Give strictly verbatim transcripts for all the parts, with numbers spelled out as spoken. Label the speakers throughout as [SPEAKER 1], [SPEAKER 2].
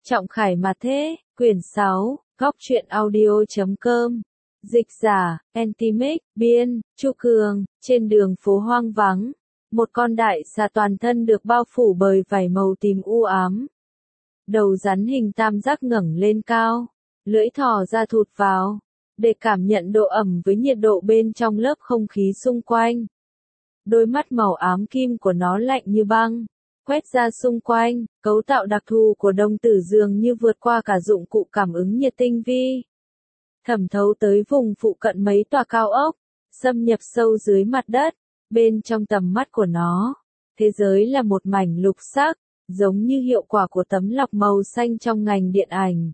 [SPEAKER 1] Trọng Khải mà thế, quyển sáu, góc truyện audio chấm com. Dịch giả, Antimix, biên, Chu Cường, trên đường phố hoang vắng. Một con đại xà toàn thân được bao phủ bởi vảy màu tím u ám. Đầu rắn hình tam giác ngẩng lên cao, lưỡi thò ra thụt vào, để cảm nhận độ ẩm với nhiệt độ bên trong lớp không khí xung quanh. Đôi mắt màu ám kim của nó lạnh như băng, quét ra xung quanh, cấu tạo đặc thù của đồng tử dường như vượt qua cả dụng cụ cảm ứng nhiệt tinh vi. Thẩm thấu tới vùng phụ cận mấy tòa cao ốc, xâm nhập sâu dưới mặt đất, bên trong tầm mắt của nó. Thế giới là một mảnh lục sắc, giống như hiệu quả của tấm lọc màu xanh trong ngành điện ảnh.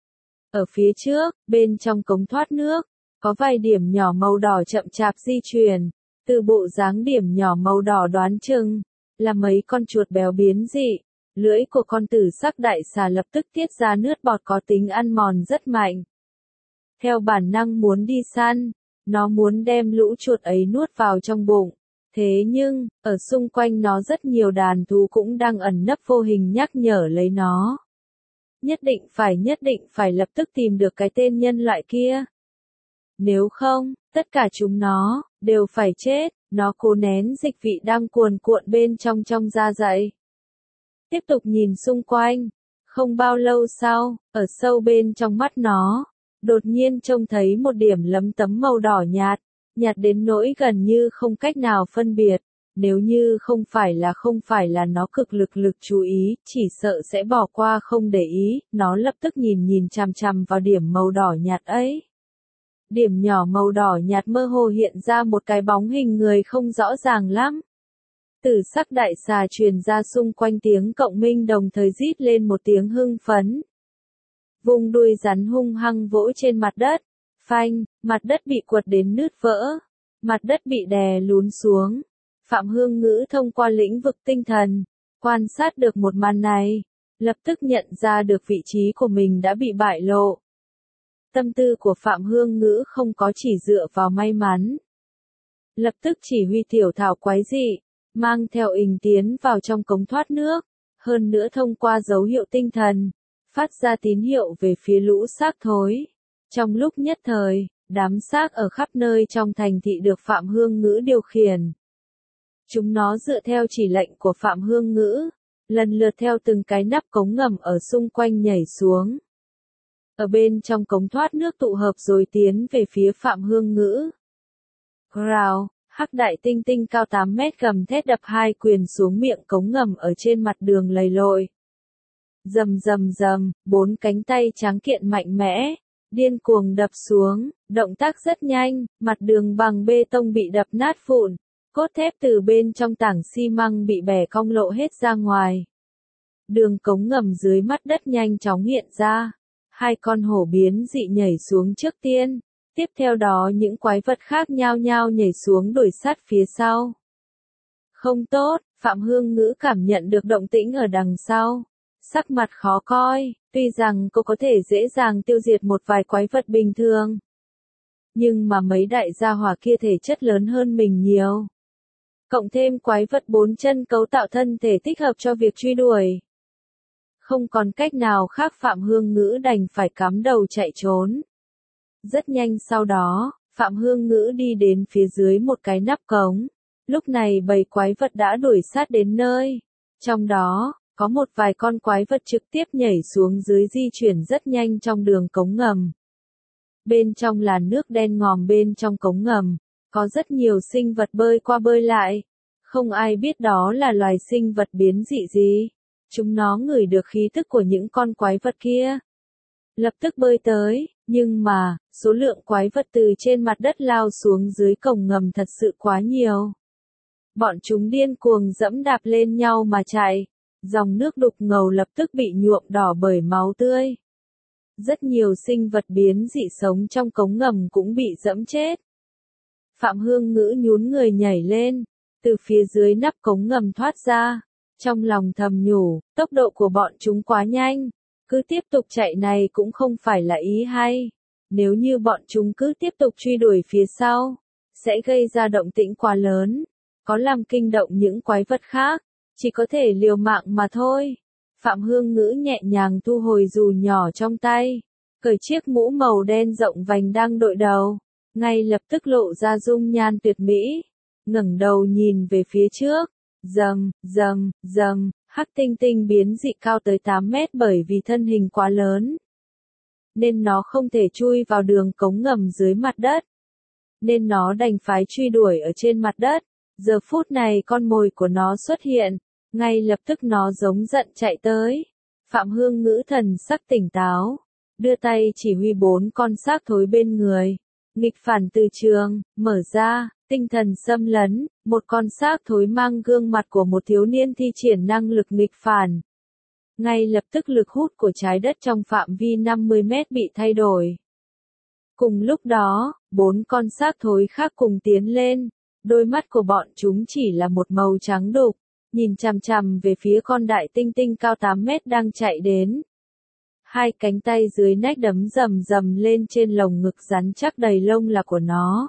[SPEAKER 1] Ở phía trước, bên trong cống thoát nước, có vài điểm nhỏ màu đỏ chậm chạp di chuyển. Từ bộ dáng điểm nhỏ màu đỏ đoán chừng là mấy con chuột béo biến dị. Lưỡi của con tử sắc đại xà lập tức tiết ra nước bọt có tính ăn mòn rất mạnh. Theo bản năng muốn đi săn, nó muốn đem lũ chuột ấy nuốt vào trong bụng. Thế nhưng, ở xung quanh nó rất nhiều đàn thú cũng đang ẩn nấp vô hình nhắc nhở lấy nó. Nhất định phải nhất định phải lập tức tìm được cái tên nhân loại kia. Nếu không, tất cả chúng nó đều phải chết. Nó cố nén dịch vị đang cuồn cuộn bên trong trong da dày. Tiếp tục nhìn xung quanh. Không bao lâu sau, ở sâu bên trong mắt nó, đột nhiên trông thấy một điểm lấm tấm màu đỏ nhạt, nhạt đến nỗi gần như không cách nào phân biệt. Nếu như không phải là không phải là nó cực lực lực chú ý, chỉ sợ sẽ bỏ qua không để ý, nó lập tức nhìn nhìn chằm chằm vào điểm màu đỏ nhạt ấy. Điểm nhỏ màu đỏ nhạt mơ hồ hiện ra một cái bóng hình người không rõ ràng lắm. Tử sắc đại xà truyền ra xung quanh tiếng cộng minh đồng thời rít lên một tiếng hưng phấn. Vùng đuôi rắn hung hăng vỗ trên mặt đất. Phanh, mặt đất bị quật đến nứt vỡ. Mặt đất bị đè lún xuống. Phạm Hương Ngữ thông qua lĩnh vực tinh thần, quan sát được một màn này, lập tức nhận ra được vị trí của mình đã bị bại lộ. Tâm tư của Phạm Hương Ngữ không có chỉ dựa vào may mắn. Lập tức chỉ huy tiểu thảo quái dị, mang theo ình tiến vào trong cống thoát nước, hơn nữa thông qua dấu hiệu tinh thần, phát ra tín hiệu về phía lũ xác thối. Trong lúc nhất thời, đám xác ở khắp nơi trong thành thị được Phạm Hương Ngữ điều khiển. Chúng nó dựa theo chỉ lệnh của Phạm Hương Ngữ, lần lượt theo từng cái nắp cống ngầm ở xung quanh nhảy xuống. Ở bên trong cống thoát nước tụ hợp rồi tiến về phía Phạm Hương Ngữ. Rào, hắc đại tinh tinh cao tám mét gầm thét đập hai quyền xuống miệng cống ngầm ở trên mặt đường lầy lội. Rầm rầm rầm, bốn cánh tay tráng kiện mạnh mẽ, điên cuồng đập xuống, động tác rất nhanh, mặt đường bằng bê tông bị đập nát vụn. Cốt thép từ bên trong tảng xi măng bị bẻ cong lộ hết ra ngoài. Đường cống ngầm dưới mắt đất nhanh chóng hiện ra. Hai con hổ biến dị nhảy xuống trước tiên. Tiếp theo đó những quái vật khác nhao nhao nhảy xuống đuổi sát phía sau. Không tốt, Phạm Hương Ngữ cảm nhận được động tĩnh ở đằng sau. Sắc mặt khó coi, tuy rằng cô có thể dễ dàng tiêu diệt một vài quái vật bình thường. Nhưng mà mấy đại gia hỏa kia thể chất lớn hơn mình nhiều. Cộng thêm quái vật bốn chân cấu tạo thân thể thích hợp cho việc truy đuổi. Không còn cách nào khác Phạm Hương Ngữ đành phải cắm đầu chạy trốn. Rất nhanh sau đó, Phạm Hương Ngữ đi đến phía dưới một cái nắp cống. Lúc này bầy quái vật đã đuổi sát đến nơi. Trong đó, có một vài con quái vật trực tiếp nhảy xuống dưới di chuyển rất nhanh trong đường cống ngầm. Bên trong là nước đen ngòm bên trong cống ngầm. Có rất nhiều sinh vật bơi qua bơi lại. Không ai biết đó là loài sinh vật biến dị gì. Chúng nó ngửi được khí tức của những con quái vật kia. Lập tức bơi tới, nhưng mà, số lượng quái vật từ trên mặt đất lao xuống dưới cổng ngầm thật sự quá nhiều. Bọn chúng điên cuồng dẫm đạp lên nhau mà chạy. Dòng nước đục ngầu lập tức bị nhuộm đỏ bởi máu tươi. Rất nhiều sinh vật biến dị sống trong cống ngầm cũng bị dẫm chết. Phạm Hương Ngữ nhún người nhảy lên, từ phía dưới nắp cống ngầm thoát ra, trong lòng thầm nhủ, tốc độ của bọn chúng quá nhanh, cứ tiếp tục chạy này cũng không phải là ý hay, nếu như bọn chúng cứ tiếp tục truy đuổi phía sau, sẽ gây ra động tĩnh quá lớn, có làm kinh động những quái vật khác, chỉ có thể liều mạng mà thôi. Phạm Hương Ngữ nhẹ nhàng thu hồi dù nhỏ trong tay, cởi chiếc mũ màu đen rộng vành đang đội đầu, ngay lập tức lộ ra dung nhan tuyệt mỹ, ngẩng đầu nhìn về phía trước, rầm, rầm, rầm, Hắc Tinh Tinh biến dị cao tới tám mét bởi vì thân hình quá lớn, nên nó không thể chui vào đường cống ngầm dưới mặt đất, nên nó đành phải truy đuổi ở trên mặt đất. Giờ phút này con mồi của nó xuất hiện, ngay lập tức nó giống giận chạy tới. Phạm Hương Ngữ thần sắc tỉnh táo, đưa tay chỉ huy bốn con xác thối bên người. Nghịch phản từ trường, mở ra, tinh thần xâm lấn, một con xác thối mang gương mặt của một thiếu niên thi triển năng lực nghịch phản. Ngay lập tức lực hút của trái đất trong phạm vi năm mươi mét bị thay đổi. Cùng lúc đó, bốn con xác thối khác cùng tiến lên, đôi mắt của bọn chúng chỉ là một màu trắng đục, nhìn chằm chằm về phía con đại tinh tinh cao tám mét đang chạy đến. Hai cánh tay dưới nách đấm rầm rầm lên trên lồng ngực rắn chắc đầy lông là của nó.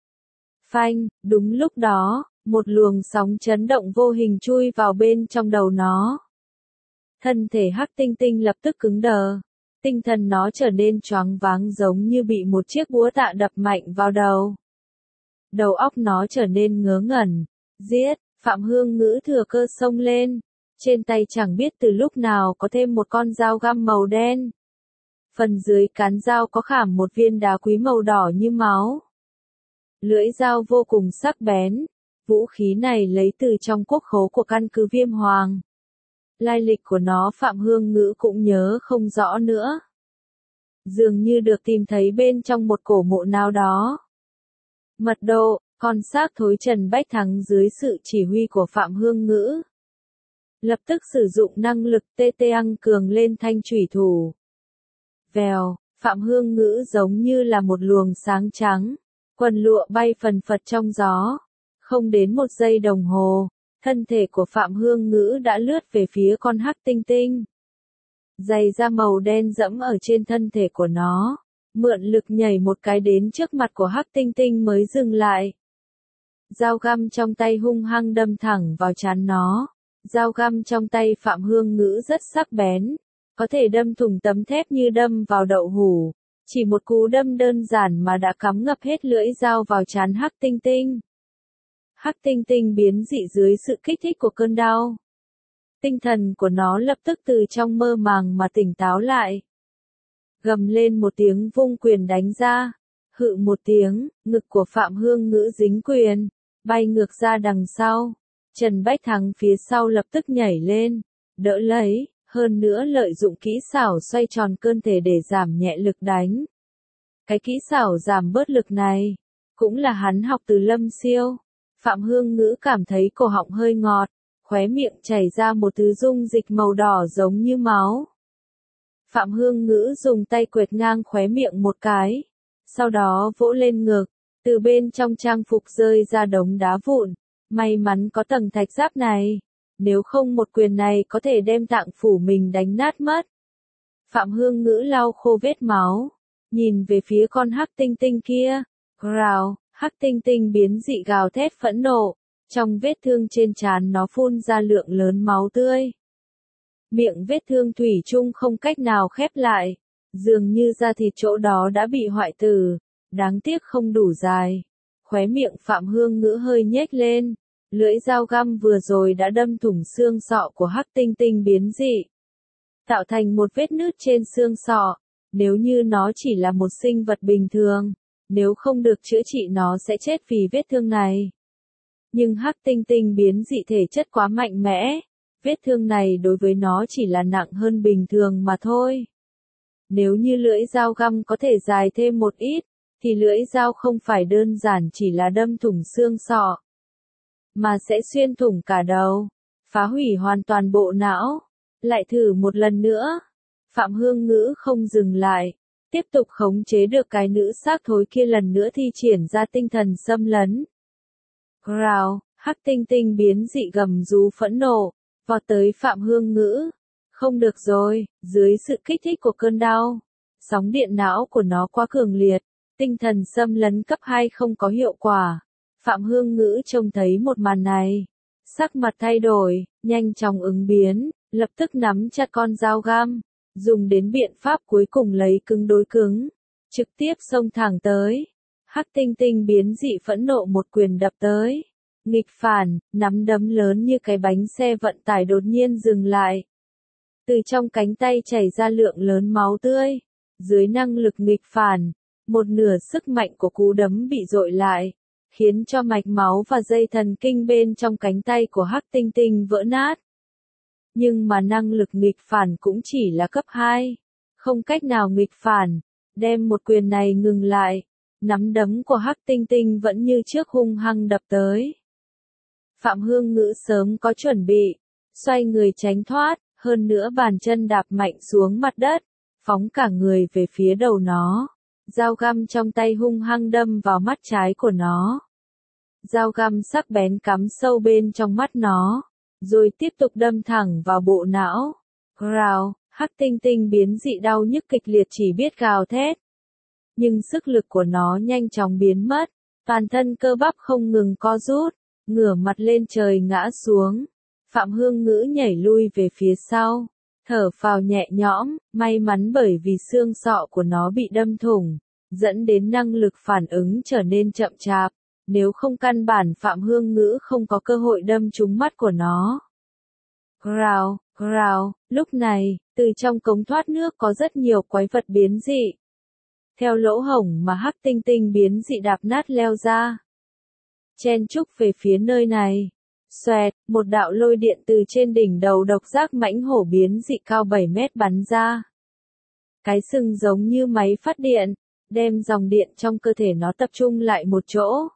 [SPEAKER 1] Phanh, đúng lúc đó, một luồng sóng chấn động vô hình chui vào bên trong đầu nó. Thân thể Hắc Tinh Tinh lập tức cứng đờ, tinh thần nó trở nên choáng váng giống như bị một chiếc búa tạ đập mạnh vào đầu. Đầu óc nó trở nên ngớ ngẩn. Giết, Phạm Hương Ngữ thừa cơ xông lên. Trên tay chẳng biết từ lúc nào có thêm một con dao găm màu đen. Phần dưới cán dao có khảm một viên đá quý màu đỏ như máu. Lưỡi dao vô cùng sắc bén. Vũ khí này lấy từ trong quốc khố của căn cứ Viêm Hoàng. Lai lịch của nó Phạm Hương Ngữ cũng nhớ không rõ nữa. Dường như được tìm thấy bên trong một cổ mộ nào đó. Mật độ, con xác thối Trần Bách Thắng dưới sự chỉ huy của Phạm Hương Ngữ. Lập tức sử dụng năng lực tê tê ăn cường lên thanh chủy thủ. Vèo, Phạm Hương Ngữ giống như là một luồng sáng trắng. Quần lụa bay phần phật trong gió. Không đến một giây đồng hồ, thân thể của Phạm Hương Ngữ đã lướt về phía con Hắc Tinh Tinh. Giày da màu đen dẫm ở trên thân thể của nó. Mượn lực nhảy một cái đến trước mặt của Hắc Tinh Tinh mới dừng lại. Dao găm trong tay hung hăng đâm thẳng vào trán nó. Dao găm trong tay Phạm Hương Ngữ rất sắc bén, có thể đâm thủng tấm thép như đâm vào đậu hũ. Chỉ một cú đâm đơn giản mà đã cắm ngập hết lưỡi dao vào trán Hắc Tinh Tinh. Hắc Tinh Tinh biến dị dưới sự kích thích của cơn đau. Tinh thần của nó lập tức từ trong mơ màng mà tỉnh táo lại. Gầm lên một tiếng vung quyền đánh ra. Hự một tiếng, ngực của Phạm Hương Ngữ dính quyền, bay ngược ra đằng sau. Trần Bách Thắng phía sau lập tức nhảy lên, đỡ lấy, hơn nữa lợi dụng kỹ xảo xoay tròn cơ thể để giảm nhẹ lực đánh. Cái kỹ xảo giảm bớt lực này, cũng là hắn học từ Lâm Siêu. Phạm Hương Ngữ cảm thấy cổ họng hơi ngọt, khóe miệng chảy ra một thứ dung dịch màu đỏ giống như máu. Phạm Hương Ngữ dùng tay quệt ngang khóe miệng một cái, sau đó vỗ lên ngực, từ bên trong trang phục rơi ra đống đá vụn. May mắn có tầng thạch giáp này, nếu không một quyền này có thể đem tạng phủ mình đánh nát mất. Phạm Hương Ngữ lau khô vết máu, nhìn về phía con Hắc Tinh Tinh kia, gào, Hắc Tinh Tinh biến dị gào thét phẫn nộ, trong vết thương trên trán nó phun ra lượng lớn máu tươi. Miệng vết thương thủy chung không cách nào khép lại, dường như da thịt chỗ đó đã bị hoại tử, đáng tiếc không đủ dài. Khóe miệng Phạm Hương Ngữ hơi nhếch lên, lưỡi dao găm vừa rồi đã đâm thủng xương sọ của Hắc Tinh Tinh biến dị, tạo thành một vết nứt trên xương sọ. Nếu như nó chỉ là một sinh vật bình thường, nếu không được chữa trị nó sẽ chết vì vết thương này. Nhưng Hắc Tinh Tinh biến dị thể chất quá mạnh mẽ, vết thương này đối với nó chỉ là nặng hơn bình thường mà thôi. Nếu như lưỡi dao găm có thể dài thêm một ít, thì lưỡi dao không phải đơn giản chỉ là đâm thủng xương sọ, mà sẽ xuyên thủng cả đầu, phá hủy hoàn toàn bộ não. Lại thử một lần nữa. Phạm Hương Ngữ không dừng lại, tiếp tục khống chế được cái nữ xác thối kia lần nữa thi triển ra tinh thần xâm lấn. Growl, Hắc Tinh Tinh biến dị gầm rú phẫn nộ, vọt tới Phạm Hương Ngữ. Không được rồi, dưới sự kích thích của cơn đau, sóng điện não của nó quá cường liệt, tinh thần xâm lấn cấp hai không có hiệu quả. Phạm Hương Ngữ trông thấy một màn này, sắc mặt thay đổi, nhanh chóng ứng biến, lập tức nắm chặt con dao găm, dùng đến biện pháp cuối cùng lấy cứng đối cứng, trực tiếp xông thẳng tới. Hắc tinh tinh biến dị phẫn nộ một quyền đập tới. Nghịch phản, nắm đấm lớn như cái bánh xe vận tải đột nhiên dừng lại. Từ trong cánh tay chảy ra lượng lớn máu tươi. Dưới năng lực nghịch phản, một nửa sức mạnh của cú đấm bị dội lại, khiến cho mạch máu và dây thần kinh bên trong cánh tay của Hắc tinh tinh vỡ nát. Nhưng mà năng lực nghịch phản cũng chỉ là cấp hai, không cách nào nghịch phản, đem một quyền này ngừng lại. Nắm đấm của Hắc tinh tinh vẫn như trước hung hăng đập tới. Phạm Hương Ngữ sớm có chuẩn bị, xoay người tránh thoát, hơn nữa bàn chân đạp mạnh xuống mặt đất, phóng cả người về phía đầu nó. Dao găm trong tay hung hăng đâm vào mắt trái của nó. Dao găm sắc bén cắm sâu bên trong mắt nó, rồi tiếp tục đâm thẳng vào bộ não. Gào, Hắc tinh tinh biến dị đau nhức kịch liệt chỉ biết gào thét. Nhưng sức lực của nó nhanh chóng biến mất, toàn thân cơ bắp không ngừng co rút, ngửa mặt lên trời ngã xuống. Phạm Hương Ngữ nhảy lui về phía sau, thở phào nhẹ nhõm, may mắn bởi vì xương sọ của nó bị đâm thủng, dẫn đến năng lực phản ứng trở nên chậm chạp, nếu không căn bản Phạm Hương Ngữ không có cơ hội đâm trúng mắt của nó. Growl, growl, lúc này, từ trong cống thoát nước có rất nhiều quái vật biến dị. Theo lỗ hổng mà Hắc tinh tinh biến dị đạp nát leo ra, chen chúc về phía nơi này. Xoẹt, một đạo lôi điện từ trên đỉnh đầu độc giác mãnh hổ biến dị cao bảy mét bắn ra. Cái sừng giống như máy phát điện, đem dòng điện trong cơ thể nó tập trung lại một chỗ.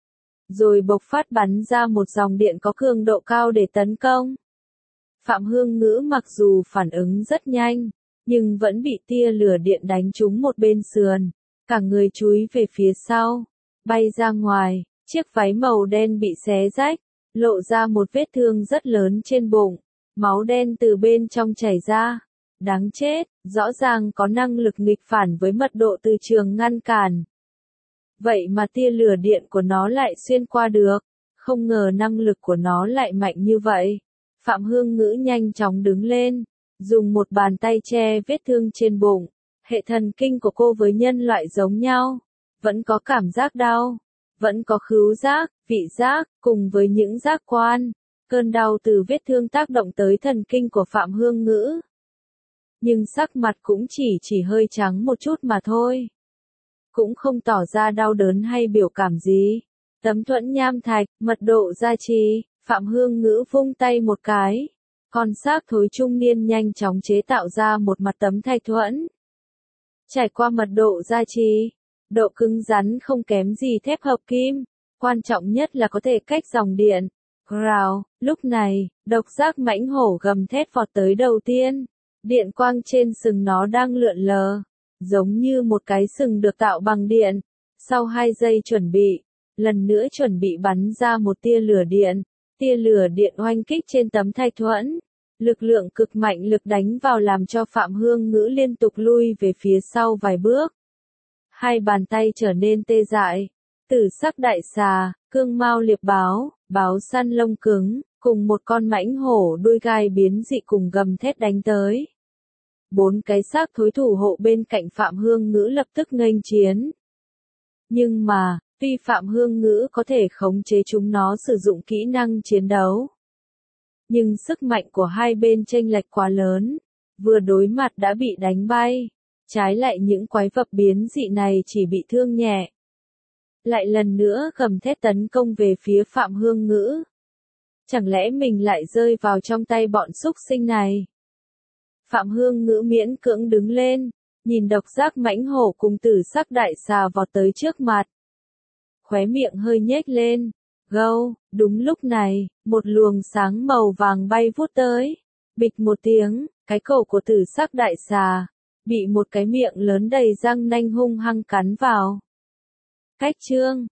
[SPEAKER 1] Rồi bộc phát bắn ra một dòng điện có cường độ cao để tấn công. Phạm Hương Ngữ mặc dù phản ứng rất nhanh, nhưng vẫn bị tia lửa điện đánh trúng một bên sườn, cả người chúi về phía sau, bay ra ngoài, chiếc váy màu đen bị xé rách, lộ ra một vết thương rất lớn trên bụng, máu đen từ bên trong chảy ra. Đáng chết, rõ ràng có năng lực nghịch phản với mật độ từ trường ngăn cản. Vậy mà tia lửa điện của nó lại xuyên qua được, không ngờ năng lực của nó lại mạnh như vậy. Phạm Hương Ngữ nhanh chóng đứng lên, dùng một bàn tay che vết thương trên bụng. Hệ thần kinh của cô với nhân loại giống nhau, vẫn có cảm giác đau, vẫn có khứu giác, vị giác, cùng với những giác quan. Cơn đau từ vết thương tác động tới thần kinh của Phạm Hương Ngữ. Nhưng sắc mặt cũng chỉ chỉ hơi trắng một chút mà thôi. Cũng không tỏ ra đau đớn hay biểu cảm gì. Tấm thuẫn nham thạch, mật độ gia trì, Phạm Hương Ngữ vung tay một cái. Con xác thối trung niên nhanh chóng chế tạo ra một mặt tấm thạch thuẫn. Trải qua mật độ gia trì, độ cứng rắn không kém gì thép hợp kim, quan trọng nhất là có thể cách dòng điện. Growl, lúc này, độc giác mãnh hổ gầm thét vọt tới đầu tiên. Điện quang trên sừng nó đang lượn lờ, giống như một cái sừng được tạo bằng điện. Sau hai giây chuẩn bị, lần nữa chuẩn bị bắn ra một tia lửa điện. Tia lửa điện oanh kích trên tấm thạch thuẫn. Lực lượng cực mạnh lực đánh vào làm cho Phạm Hương Ngữ liên tục lui về phía sau vài bước. Hai bàn tay trở nên tê dại. Tử sắc đại xà, cương mao liệp báo, báo săn lông cứng, cùng một con mãnh hổ đuôi gai biến dị cùng gầm thét đánh tới. Bốn cái xác thối thủ hộ bên cạnh Phạm Hương Ngữ lập tức nghênh chiến. Nhưng mà, tuy Phạm Hương Ngữ có thể khống chế chúng nó sử dụng kỹ năng chiến đấu, nhưng sức mạnh của hai bên chênh lệch quá lớn, vừa đối mặt đã bị đánh bay, trái lại những quái vật biến dị này chỉ bị thương nhẹ. Lại lần nữa gầm thét tấn công về phía Phạm Hương Ngữ. Chẳng lẽ mình lại rơi vào trong tay bọn súc sinh này? Phạm Hương Ngữ miễn cưỡng đứng lên, nhìn độc giác mãnh hổ cùng tử sắc đại xà vọt tới trước mặt. Khóe miệng hơi nhếch lên. Gâu, đúng lúc này, một luồng sáng màu vàng bay vút tới. Bịch một tiếng, cái cổ của tử sắc đại xà bị một cái miệng lớn đầy răng nanh hung hăng cắn vào. Cách chương